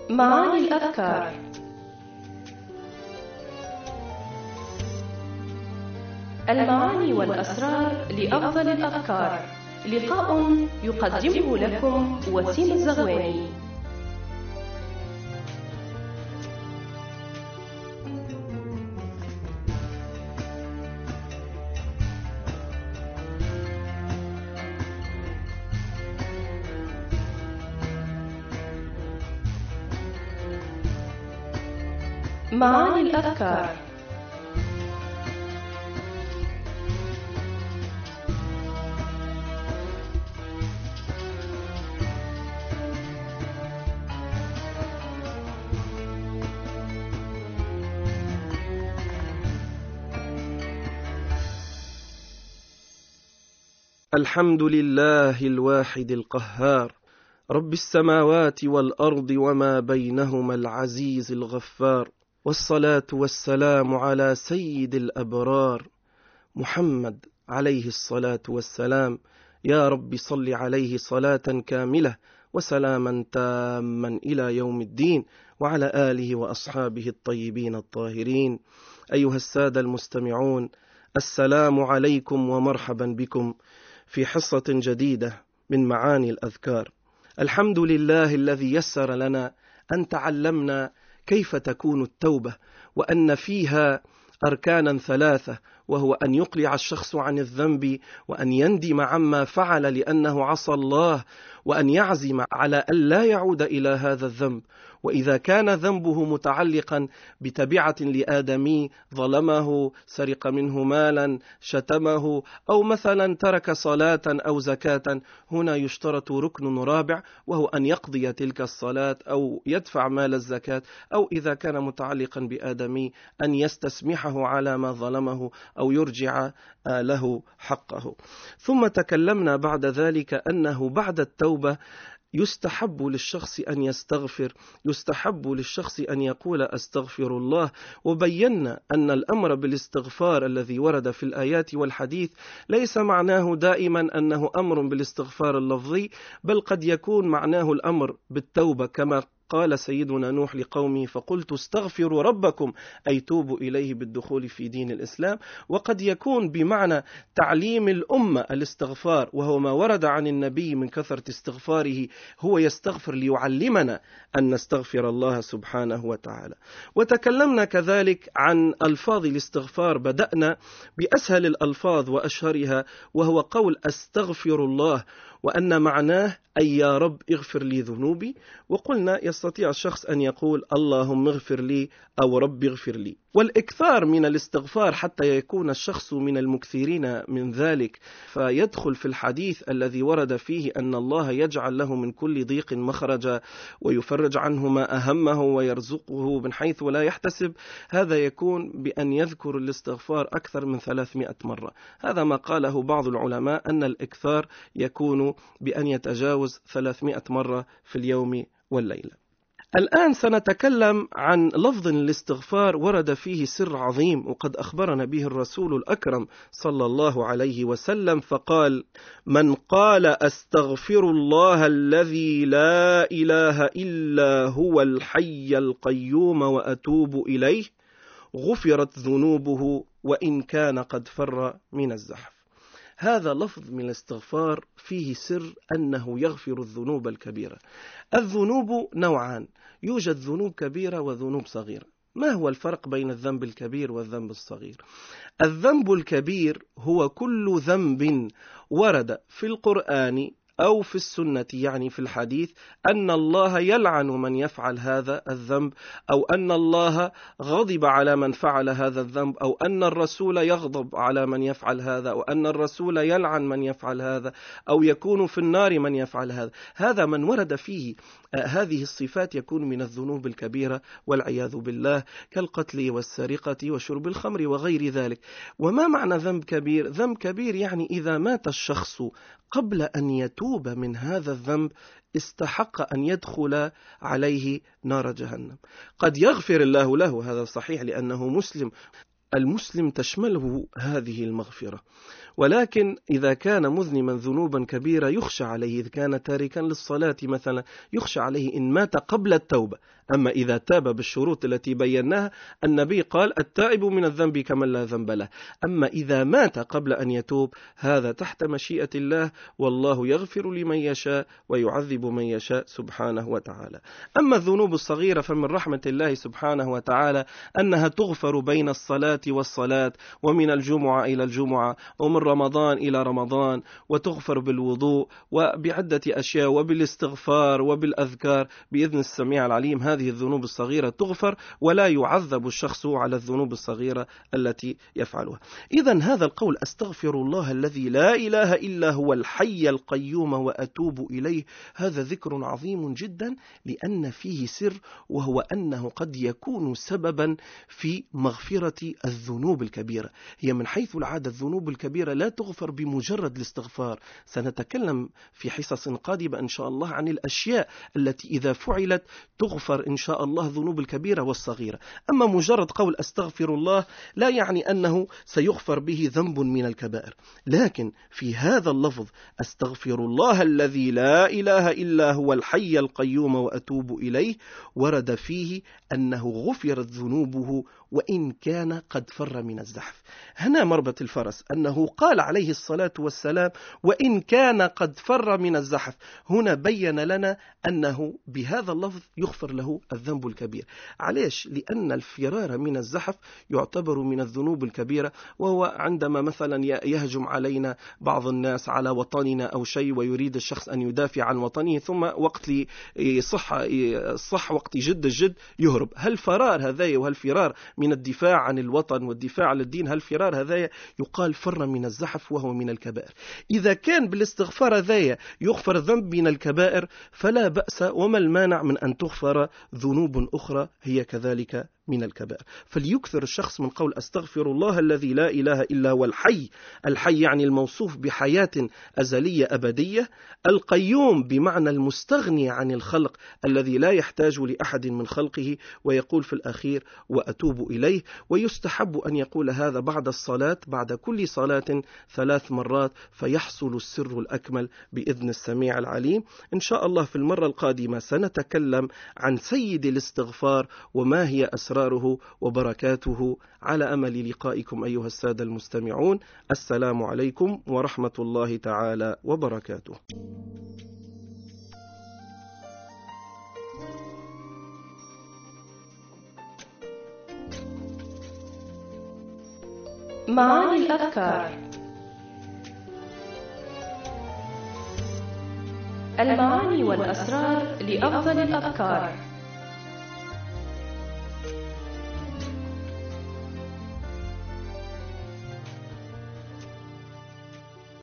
معاني الأذكار. المعاني والأسرار لأفضل الأذكار. لقاء يقدمه لكم وسيم الزغواني. معاني الأذكار. الحمد لله الواحد القهار، رب السماوات والأرض وما بينهما العزيز الغفار، والصلاة والسلام على سيد الأبرار محمد عليه الصلاة والسلام. يا رب صل عليه صلاة كاملة وسلاما تاما إلى يوم الدين، وعلى آله وأصحابه الطيبين الطاهرين. أيها السادة المستمعون، السلام عليكم ومرحبا بكم في حصة جديدة من معاني الأذكار. الحمد لله الذي يسر لنا أن تعلمنا كيف تكون التوبة، وأن فيها أركانا ثلاثة، وهو أن يقلع الشخص عن الذنب، وأن يندم عما فعل لأنه عصى الله، وأن يعزم على أن لا يعود إلى هذا الذنب. وإذا كان ذنبه متعلقا بتبعة لآدمي ظلمه، سرق منه مالا، شتمه، أو مثلا ترك صلاة أو زكاة، هنا يشترط ركن رابع، وهو أن يقضي تلك الصلاة أو يدفع مال الزكاة، أو إذا كان متعلقا بآدمي أن يستسمحه على ما ظلمه أو يرجع له حقه. ثم تكلمنا بعد ذلك أنه بعد التوبة يستحب للشخص أن يستغفر، يستحب للشخص أن يقول أستغفر الله. وبينا أن الأمر بالاستغفار الذي ورد في الآيات والحديث ليس معناه دائما أنه أمر بالاستغفار اللفظي، بل قد يكون معناه الأمر بالتوبة، كما قال سيدنا نوح لقومه فقلت استغفروا ربكم، أي توبوا إليه بالدخول في دين الإسلام. وقد يكون بمعنى تعليم الأمة الاستغفار، وهو ما ورد عن النبي من كثرة استغفاره، هو يستغفر ليعلمنا أن نستغفر الله سبحانه وتعالى. وتكلمنا كذلك عن ألفاظ الاستغفار، بدأنا بأسهل الألفاظ وأشهرها، وهو قول أستغفر الله، وأن معناه أي يا رب اغفر لي ذنوبي. وقلنا يستطيع الشخص أن يقول اللهم اغفر لي أو رب اغفر لي. والإكثار من الاستغفار حتى يكون الشخص من المكثرين من ذلك، فيدخل في الحديث الذي ورد فيه أن الله يجعل له من كل ضيق مخرجا، ويفرج عنه ما أهمه، ويرزقه من حيث لا يحتسب. هذا يكون بأن يذكر الاستغفار أكثر من 300 مرة. هذا ما قاله بعض العلماء، أن الإكثار يكون بأن يتجاوز 300 مرة في اليوم والليلة. الآن سنتكلم عن لفظ الاستغفار ورد فيه سر عظيم، وقد أخبرنا به الرسول الأكرم صلى الله عليه وسلم، فقال من قال أستغفر الله الذي لا إله إلا هو الحي القيوم وأتوب إليه غفرت ذنوبه وإن كان قد فر من الزحف. هذا لفظ من الاستغفار فيه سر أنه يغفر الذنوب الكبيرة. الذنوب نوعان، يوجد ذنوب كبيرة وذنوب صغيرة. ما هو الفرق بين الذنب الكبير والذنب الصغير؟ الذنب الكبير هو كل ذنب ورد في القرآن أو في السنة، يعني في الحديث، أن الله يلعن من يفعل هذا الذنب، أو أن الله غضب على من فعل هذا الذنب، أو أن الرسول يغضب على من يفعل هذا، أو أن الرسول يلعن من يفعل هذا، أو يكون في النار من يفعل هذا. هذا من ورد فيه هذه الصفات يكون من الذنوب الكبيرة والعياذ بالله، كالقتل والسرقة وشرب الخمر وغير ذلك. وما معنى ذنب كبير؟ ذنب كبير يعني إذا مات الشخص قبل أن يتوب من هذا الذنب استحق أن يدخل عليه نار جهنم. قد يغفر الله له، هذا صحيح لأنه مسلم، المسلم تشمله هذه المغفرة، ولكن إذا كان مذنبا ذنوبا كبيرة يخشى عليه، إذا كان تاركا للصلاة مثلا يخشى عليه إن مات قبل التوبة. أما إذا تاب بالشروط التي بيناها، النبي قال التائب من الذنب كمن لا ذنب له. أما إذا مات قبل أن يتوب هذا تحت مشيئة الله، والله يغفر لمن يشاء ويعذب من يشاء سبحانه وتعالى. أما الذنوب الصغيرة فمن رحمة الله سبحانه وتعالى أنها تغفر بين الصلاة والصلاة، ومن الجمعة إلى الجمعة، ومن رمضان إلى رمضان، وتغفر بالوضوء وبعدة أشياء وبالاستغفار وبالأذكار بإذن السميع العليم. هذه الذنوب الصغيرة تغفر ولا يعذب الشخص على الذنوب الصغيرة التي يفعلها. إذن هذا القول أستغفر الله الذي لا إله إلا هو الحي القيوم وأتوب إليه، هذا ذكر عظيم جدا لأن فيه سر، وهو أنه قد يكون سببا في مغفرة الذنوب الكبيرة. هي من حيث العادة الذنوب الكبيرة لا تغفر بمجرد الاستغفار. سنتكلم في حصص قادمة إن شاء الله عن الأشياء التي إذا فعلت تغفر إن شاء الله ذنوب الكبيرة والصغيرة. أما مجرد قول أستغفر الله لا يعني أنه سيغفر به ذنب من الكبائر، لكن في هذا اللفظ أستغفر الله الذي لا إله إلا هو الحي القيوم وأتوب إليه ورد فيه أنه غفرت ذنوبه وإن كان قد فر من الزحف. هنا مربط الفرس، أنه قال عليه الصلاة والسلام وإن كان قد فر من الزحف. هنا بين لنا أنه بهذا اللفظ يغفر له الذنب الكبير. عليش؟ لأن الفرار من الزحف يعتبر من الذنوب الكبيرة، وهو عندما مثلا يهجم علينا بعض الناس على وطننا أو شيء ويريد الشخص أن يدافع عن وطنه، ثم وقت صح وقت جد الجد يهرب. هل فرار هذا وهل فرار من الدفاع عن الوطن والدفاع عن الدين، هل فرار هذا يقال فر من الزحف وهو من الكبائر. إذا كان بالاستغفار هذا يغفر ذنب من الكبائر فلا بأس، وما المانع من أن تغفر ذنوب أخرى هي كذلك من الكبائر. فليكثر الشخص من قول أستغفر الله الذي لا إله إلا هو الحي. الحي يعني الموصوف بحياة أزلية أبدية، القيوم بمعنى المستغني عن الخلق الذي لا يحتاج لأحد من خلقه، ويقول في الأخير وأتوب إليه. ويستحب أن يقول هذا بعد الصلاة، بعد كل صلاة 3 مرات، فيحصل السر الأكمل بإذن السميع العليم. إن شاء الله في المرة القادمة سنتكلم عن سيد الاستغفار وما هي أسراره وبركاته، على أمل لقائكم أيها السادة المستمعون. السلام عليكم ورحمة الله تعالى وبركاته. معاني الأذكار. المعاني والأسرار لأفضل الأذكار.